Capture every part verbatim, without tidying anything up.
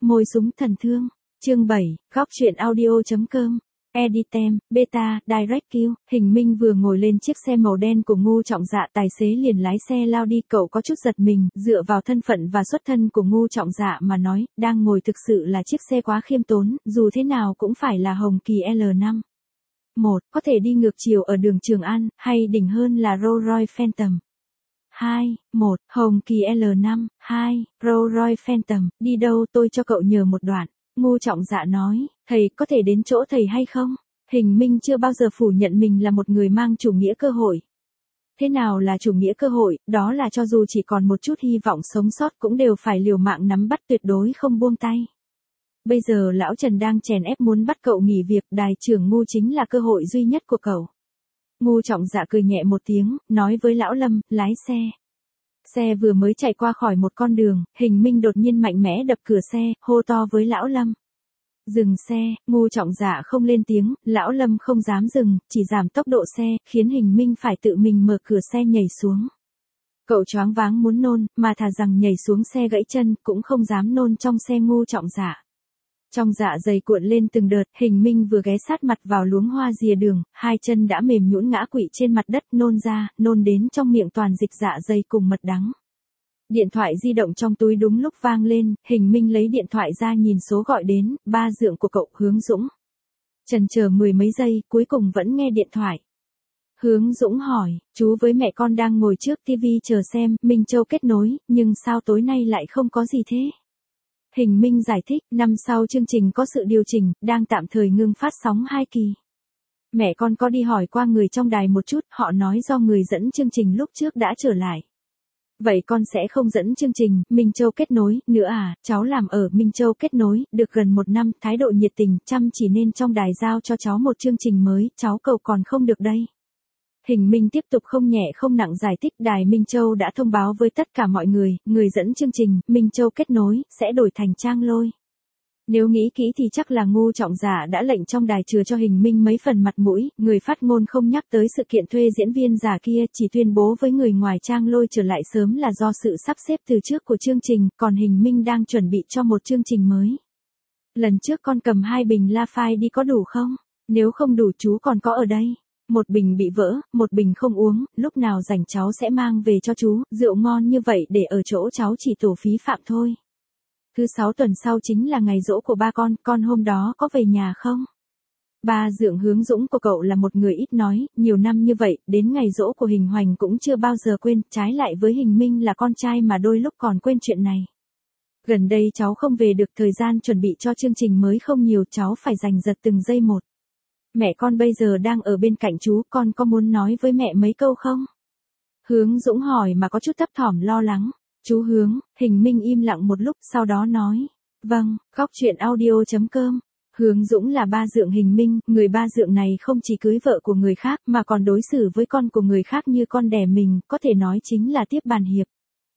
Môi súng thần thương. Chương bảy, góc truyện audio.com. Editem, Beta, Direct Q. Hình Minh vừa ngồi lên chiếc xe màu đen của Ngô Trọng Dạ, tài xế liền lái xe lao đi. Cậu có chút giật mình, dựa vào thân phận và xuất thân của Ngô Trọng Dạ mà nói, đang ngồi thực sự là chiếc xe quá khiêm tốn, dù thế nào cũng phải là Hồng Kỳ L năm. Một, có thể đi ngược chiều ở đường Trường An, hay đỉnh hơn là Rolls Royce Phantom. Hai, một, Hồng Kỳ L năm, hai, Rolls Royce Phantom, đi đâu tôi cho cậu nhờ một đoạn. Ngô Trọng Dạ nói, thầy có thể đến chỗ thầy hay không? Hình Minh chưa bao giờ phủ nhận mình là một người mang chủ nghĩa cơ hội. Thế nào là chủ nghĩa cơ hội? Đó là cho dù chỉ còn một chút hy vọng sống sót cũng đều phải liều mạng nắm bắt, tuyệt đối không buông tay. Bây giờ lão Trần đang chèn ép muốn bắt cậu nghỉ việc, đài trưởng Ngô chính là cơ hội duy nhất của cậu. Ngô Trọng Dạ cười nhẹ một tiếng, nói với lão Lâm, lái xe. Xe vừa mới chạy qua khỏi một con đường, Hình Minh đột nhiên mạnh mẽ đập cửa xe, hô to với lão Lâm. Dừng xe. Ngô Trọng Dạ không lên tiếng, lão Lâm không dám dừng, chỉ giảm tốc độ xe, khiến Hình Minh phải tự mình mở cửa xe nhảy xuống. Cậu choáng váng muốn nôn, mà thà rằng nhảy xuống xe gãy chân, cũng không dám nôn trong xe Ngô Trọng Dạ. Trong dạ dày cuộn lên từng đợt, Hình Minh vừa ghé sát mặt vào luống hoa rìa đường, hai chân đã mềm nhũn ngã quỵ trên mặt đất, nôn ra, nôn đến trong miệng toàn dịch dạ dày cùng mật đắng. Điện thoại di động trong túi đúng lúc vang lên, Hình Minh lấy điện thoại ra nhìn số gọi đến, ba dượng của cậu, Hướng Dũng. Chần chờ mười mấy giây, cuối cùng vẫn nghe điện thoại. Hướng Dũng hỏi, chú với mẹ con đang ngồi trước tivi chờ xem, Minh Châu kết nối, nhưng sao tối nay lại không có gì thế? Hình Minh giải thích, năm sau chương trình có sự điều chỉnh, đang tạm thời ngưng phát sóng hai kỳ. Mẹ con có đi hỏi qua người trong đài một chút, họ nói do người dẫn chương trình lúc trước đã trở lại. Vậy con sẽ không dẫn chương trình Minh Châu kết nối nữa à? Cháu làm ở Minh Châu kết nối được gần một năm, thái độ nhiệt tình, chăm chỉ nên trong đài giao cho cháu một chương trình mới, cháu cậu còn không được đây. Hình Minh tiếp tục không nhẹ không nặng giải thích, đài Minh Châu đã thông báo với tất cả mọi người, người dẫn chương trình Minh Châu kết nối sẽ đổi thành Trang Lôi. Nếu nghĩ kỹ thì chắc là Ngô Trọng Dạ đã lệnh trong đài chừa cho Hình Minh mấy phần mặt mũi, người phát ngôn không nhắc tới sự kiện thuê diễn viên giả kia, chỉ tuyên bố với người ngoài Trang Lôi trở lại sớm là do sự sắp xếp từ trước của chương trình, còn Hình Minh đang chuẩn bị cho một chương trình mới. Lần trước con cầm hai bình La Phai đi có đủ không? Nếu không đủ chú còn có ở đây. Một bình bị vỡ, một bình không uống, lúc nào rảnh cháu sẽ mang về cho chú, rượu ngon như vậy để ở chỗ cháu chỉ tổ phí phạm thôi. Thứ sáu tuần sau chính là ngày giỗ của ba con, con hôm đó có về nhà không? Ba dượng Hướng Dũng của cậu là một người ít nói, nhiều năm như vậy, đến ngày giỗ của Hình Hoành cũng chưa bao giờ quên, trái lại với Hình Minh là con trai mà đôi lúc còn quên chuyện này. Gần đây cháu không về được, thời gian chuẩn bị cho chương trình mới không nhiều, cháu phải giành giật từng giây một. Mẹ con bây giờ đang ở bên cạnh chú, con có muốn nói với mẹ mấy câu không? Hướng Dũng hỏi mà có chút thấp thỏm lo lắng. Chú Hướng. Hình Minh im lặng một lúc, sau đó nói. Vâng, góc truyện audio.com. Hướng Dũng là ba dượng Hình Minh, người ba dượng này không chỉ cưới vợ của người khác mà còn đối xử với con của người khác như con đẻ mình, có thể nói chính là tiếp bàn hiệp.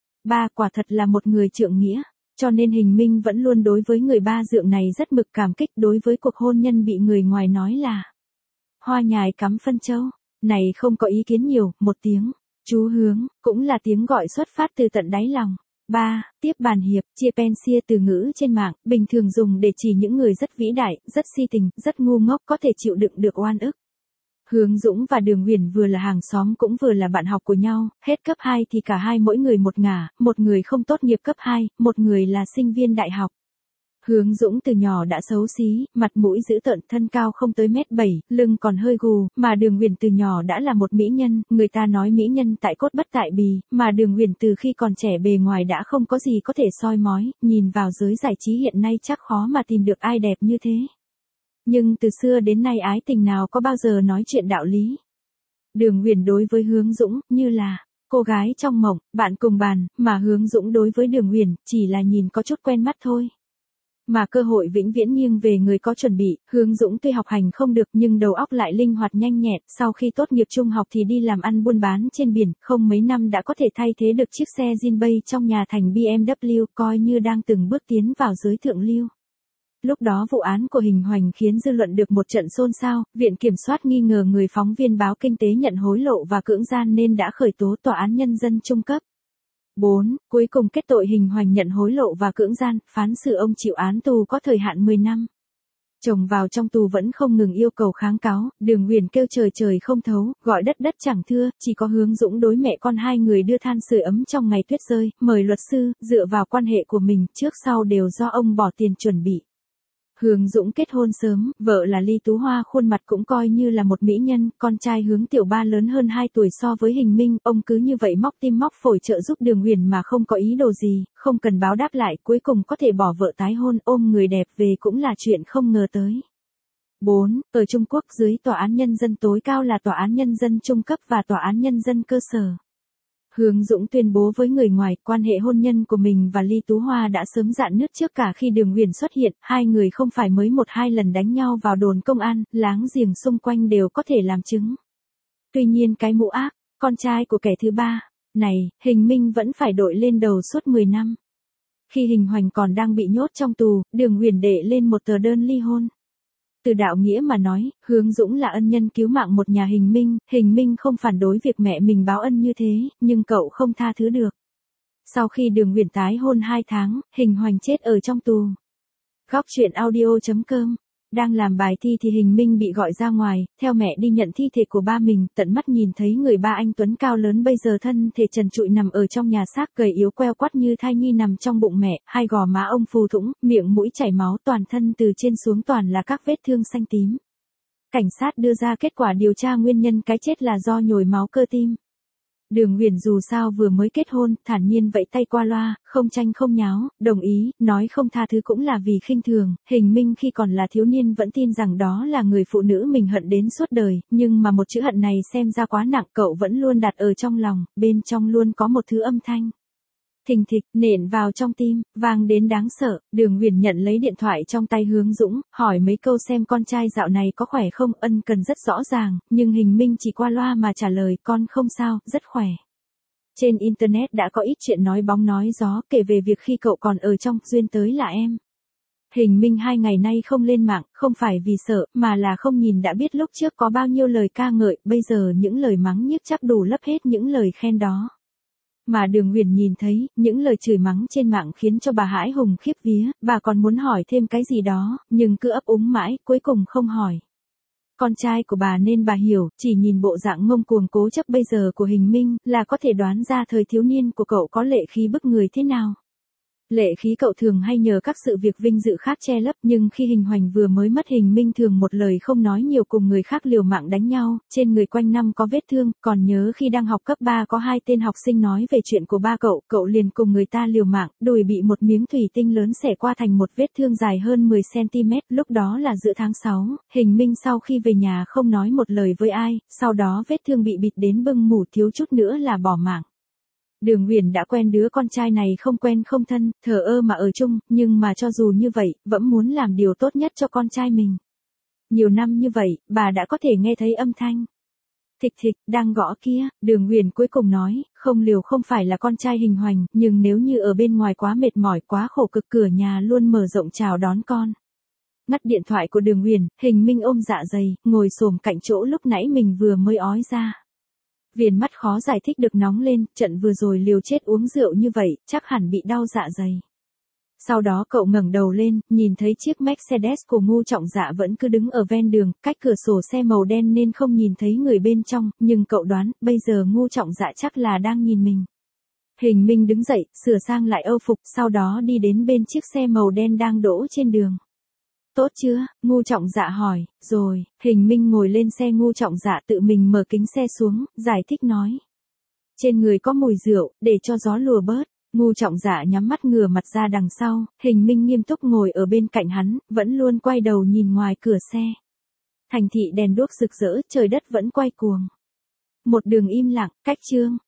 Ba quả thật là một người trượng nghĩa. Cho nên Hình Minh vẫn luôn đối với người ba dượng này rất mực cảm kích, đối với cuộc hôn nhân bị người ngoài nói là hoa nhài cắm phân châu, này không có ý kiến nhiều, một tiếng, chú Hướng, cũng là tiếng gọi xuất phát từ tận đáy lòng. Ba, tiếp bàn hiệp, chia pensia từ ngữ trên mạng, bình thường dùng để chỉ những người rất vĩ đại, rất si tình, rất ngu ngốc có thể chịu đựng được oan ức. Hướng Dũng và Đường Huyền vừa là hàng xóm cũng vừa là bạn học của nhau, hết cấp hai thì cả hai mỗi người một ngả, một người không tốt nghiệp cấp hai, một người là sinh viên đại học. Hướng Dũng từ nhỏ đã xấu xí, mặt mũi dữ tợn, thân cao không tới mét bảy, lưng còn hơi gù, mà Đường Huyền từ nhỏ đã là một mỹ nhân, người ta nói mỹ nhân tại cốt bất tại bì, mà Đường Huyền từ khi còn trẻ bề ngoài đã không có gì có thể soi mói, nhìn vào giới giải trí hiện nay chắc khó mà tìm được ai đẹp như thế. Nhưng từ xưa đến nay ái tình nào có bao giờ nói chuyện đạo lý. Đường Huyền đối với Hướng Dũng như là cô gái trong mộng, bạn cùng bàn, mà Hướng Dũng đối với Đường Huyền chỉ là nhìn có chút quen mắt thôi. Mà cơ hội vĩnh viễn nghiêng về người có chuẩn bị, Hướng Dũng tuy học hành không được nhưng đầu óc lại linh hoạt nhanh nhẹn, sau khi tốt nghiệp trung học thì đi làm ăn buôn bán trên biển, không mấy năm đã có thể thay thế được chiếc xe Jinbei trong nhà thành bê em vê, coi như đang từng bước tiến vào giới thượng lưu. Lúc đó vụ án của Hình Hoành khiến dư luận được một trận xôn xao, Viện Kiểm soát nghi ngờ người phóng viên báo Kinh tế nhận hối lộ và cưỡng gian nên đã khởi tố Tòa án Nhân dân trung cấp. bốn. Cuối cùng kết tội Hình Hoành nhận hối lộ và cưỡng gian, phán xử ông chịu án tù có thời hạn mười năm. Chồng vào trong tù vẫn không ngừng yêu cầu kháng cáo, Đường Huyền kêu trời trời không thấu, gọi đất đất chẳng thưa, chỉ có Hướng Dũng đối mẹ con hai người đưa than sưởi ấm trong ngày tuyết rơi, mời luật sư, dựa vào quan hệ của mình, trước sau đều do ông bỏ tiền chuẩn bị. Hướng Dũng kết hôn sớm, vợ là Ly Tú Hoa khuôn mặt cũng coi như là một mỹ nhân, con trai Hướng Tiểu Ba lớn hơn hai tuổi so với Hình Minh, ông cứ như vậy móc tim móc phổi trợ giúp Đường Huyền mà không có ý đồ gì, không cần báo đáp lại, cuối cùng có thể bỏ vợ tái hôn, ôm người đẹp về cũng là chuyện không ngờ tới. bốn. Ở Trung Quốc dưới tòa án nhân dân tối cao là tòa án nhân dân trung cấp và tòa án nhân dân cơ sở. Hướng Dũng tuyên bố với người ngoài, quan hệ hôn nhân của mình và Ly Tú Hoa đã sớm rạn nứt trước cả khi Đường Huyền xuất hiện, hai người không phải mới một hai lần đánh nhau vào đồn công an, láng giềng xung quanh đều có thể làm chứng. Tuy nhiên cái mũ ác, con trai của kẻ thứ ba, này, Hình Minh vẫn phải đội lên đầu suốt mười năm. Khi Hình Hoành còn đang bị nhốt trong tù, Đường Huyền đệ lên một tờ đơn ly hôn. Từ đạo nghĩa mà nói, Hướng Dũng là ân nhân cứu mạng một nhà Hình Minh, Hình Minh không phản đối việc mẹ mình báo ân như thế, nhưng cậu không tha thứ được. Sau khi Đường Huyền tái hôn hai tháng, Hình Hoành chết ở trong tù. Góc truyện audio chấm com. Đang làm bài thi thì Hình Minh bị gọi ra ngoài, theo mẹ đi nhận thi thể của ba mình, tận mắt nhìn thấy người ba anh tuấn cao lớn bây giờ thân thể trần trụi nằm ở trong nhà xác gầy yếu queo quắt như thai nhi nằm trong bụng mẹ, hai gò má ông phù thủng, miệng mũi chảy máu, toàn thân từ trên xuống toàn là các vết thương xanh tím. Cảnh sát đưa ra kết quả điều tra nguyên nhân cái chết là do nhồi máu cơ tim. Đường Huyền dù sao vừa mới kết hôn, thản nhiên vẫy tay qua loa, không tranh không nháo, đồng ý, nói không tha thứ cũng là vì khinh thường, Hình Minh khi còn là thiếu niên vẫn tin rằng đó là người phụ nữ mình hận đến suốt đời, nhưng mà một chữ hận này xem ra quá nặng, cậu vẫn luôn đặt ở trong lòng, bên trong luôn có một thứ âm thanh. Thình thịch, nện vào trong tim, vang đến đáng sợ, Đường Huyền nhận lấy điện thoại trong tay Hướng Dũng, hỏi mấy câu xem con trai dạo này có khỏe không, ân cần rất rõ ràng, nhưng Hình Minh chỉ qua loa mà trả lời, con không sao, rất khỏe. Trên Internet đã có ít chuyện nói bóng nói gió, kể về việc khi cậu còn ở trong, duyên tới là em. Hình Minh hai ngày nay không lên mạng, không phải vì sợ, mà là không nhìn đã biết lúc trước có bao nhiêu lời ca ngợi, bây giờ những lời mắng nhiếc chắc đủ lấp hết những lời khen đó. Mà Đường Huyền nhìn thấy, những lời chửi mắng trên mạng khiến cho bà hãi hùng khiếp vía, bà còn muốn hỏi thêm cái gì đó, nhưng cứ ấp úng mãi, cuối cùng không hỏi. Con trai của bà nên bà hiểu, chỉ nhìn bộ dạng ngông cuồng cố chấp bây giờ của Hình Minh, là có thể đoán ra thời thiếu niên của cậu có lệ khí bức người thế nào. Lệ khí cậu thường hay nhờ các sự việc vinh dự khác che lấp, nhưng khi Hình Hoành vừa mới mất Hình Minh thường một lời không nói nhiều cùng người khác liều mạng đánh nhau, trên người quanh năm có vết thương, còn nhớ khi đang học cấp ba có hai tên học sinh nói về chuyện của ba cậu, cậu liền cùng người ta liều mạng, đùi bị một miếng thủy tinh lớn xẻ qua thành một vết thương dài hơn mười xăng ti mét, lúc đó là giữa tháng sáu, Hình Minh sau khi về nhà không nói một lời với ai, sau đó vết thương bị bịt đến bưng mủ thiếu chút nữa là bỏ mạng. Đường Huyền đã quen đứa con trai này không quen không thân, thờ ơ mà ở chung, nhưng mà cho dù như vậy, vẫn muốn làm điều tốt nhất cho con trai mình. Nhiều năm như vậy, bà đã có thể nghe thấy âm thanh. Thịch thịch, đang gõ kia, Đường Huyền cuối cùng nói, không liều không phải là con trai Hình Hoành, nhưng nếu như ở bên ngoài quá mệt mỏi quá khổ cực cửa nhà luôn mở rộng chào đón con. Ngắt điện thoại của Đường Huyền, Hình Minh ôm dạ dày, ngồi xổm cạnh chỗ lúc nãy mình vừa mới ói ra. Viền mắt khó giải thích được nóng lên, trận vừa rồi liều chết uống rượu như vậy, chắc hẳn bị đau dạ dày. Sau đó cậu ngẩng đầu lên, nhìn thấy chiếc Mercedes của Ngu Trọng Dạ vẫn cứ đứng ở ven đường, cách cửa sổ xe màu đen nên không nhìn thấy người bên trong, nhưng cậu đoán, bây giờ Ngu Trọng Dạ chắc là đang nhìn mình. Hình Minh đứng dậy, sửa sang lại âu phục, sau đó đi đến bên chiếc xe màu đen đang đỗ trên đường. Tốt chưa? Ngu Trọng Dạ hỏi, rồi, Hình Minh ngồi lên xe Ngu Trọng Dạ tự mình mở kính xe xuống, giải thích nói. Trên người có mùi rượu, để cho gió lùa bớt. Ngu Trọng Dạ nhắm mắt ngửa mặt ra đằng sau, Hình Minh nghiêm túc ngồi ở bên cạnh hắn, vẫn luôn quay đầu nhìn ngoài cửa xe. Thành thị đèn đuốc rực rỡ, trời đất vẫn quay cuồng. Một đường im lặng, cách chương.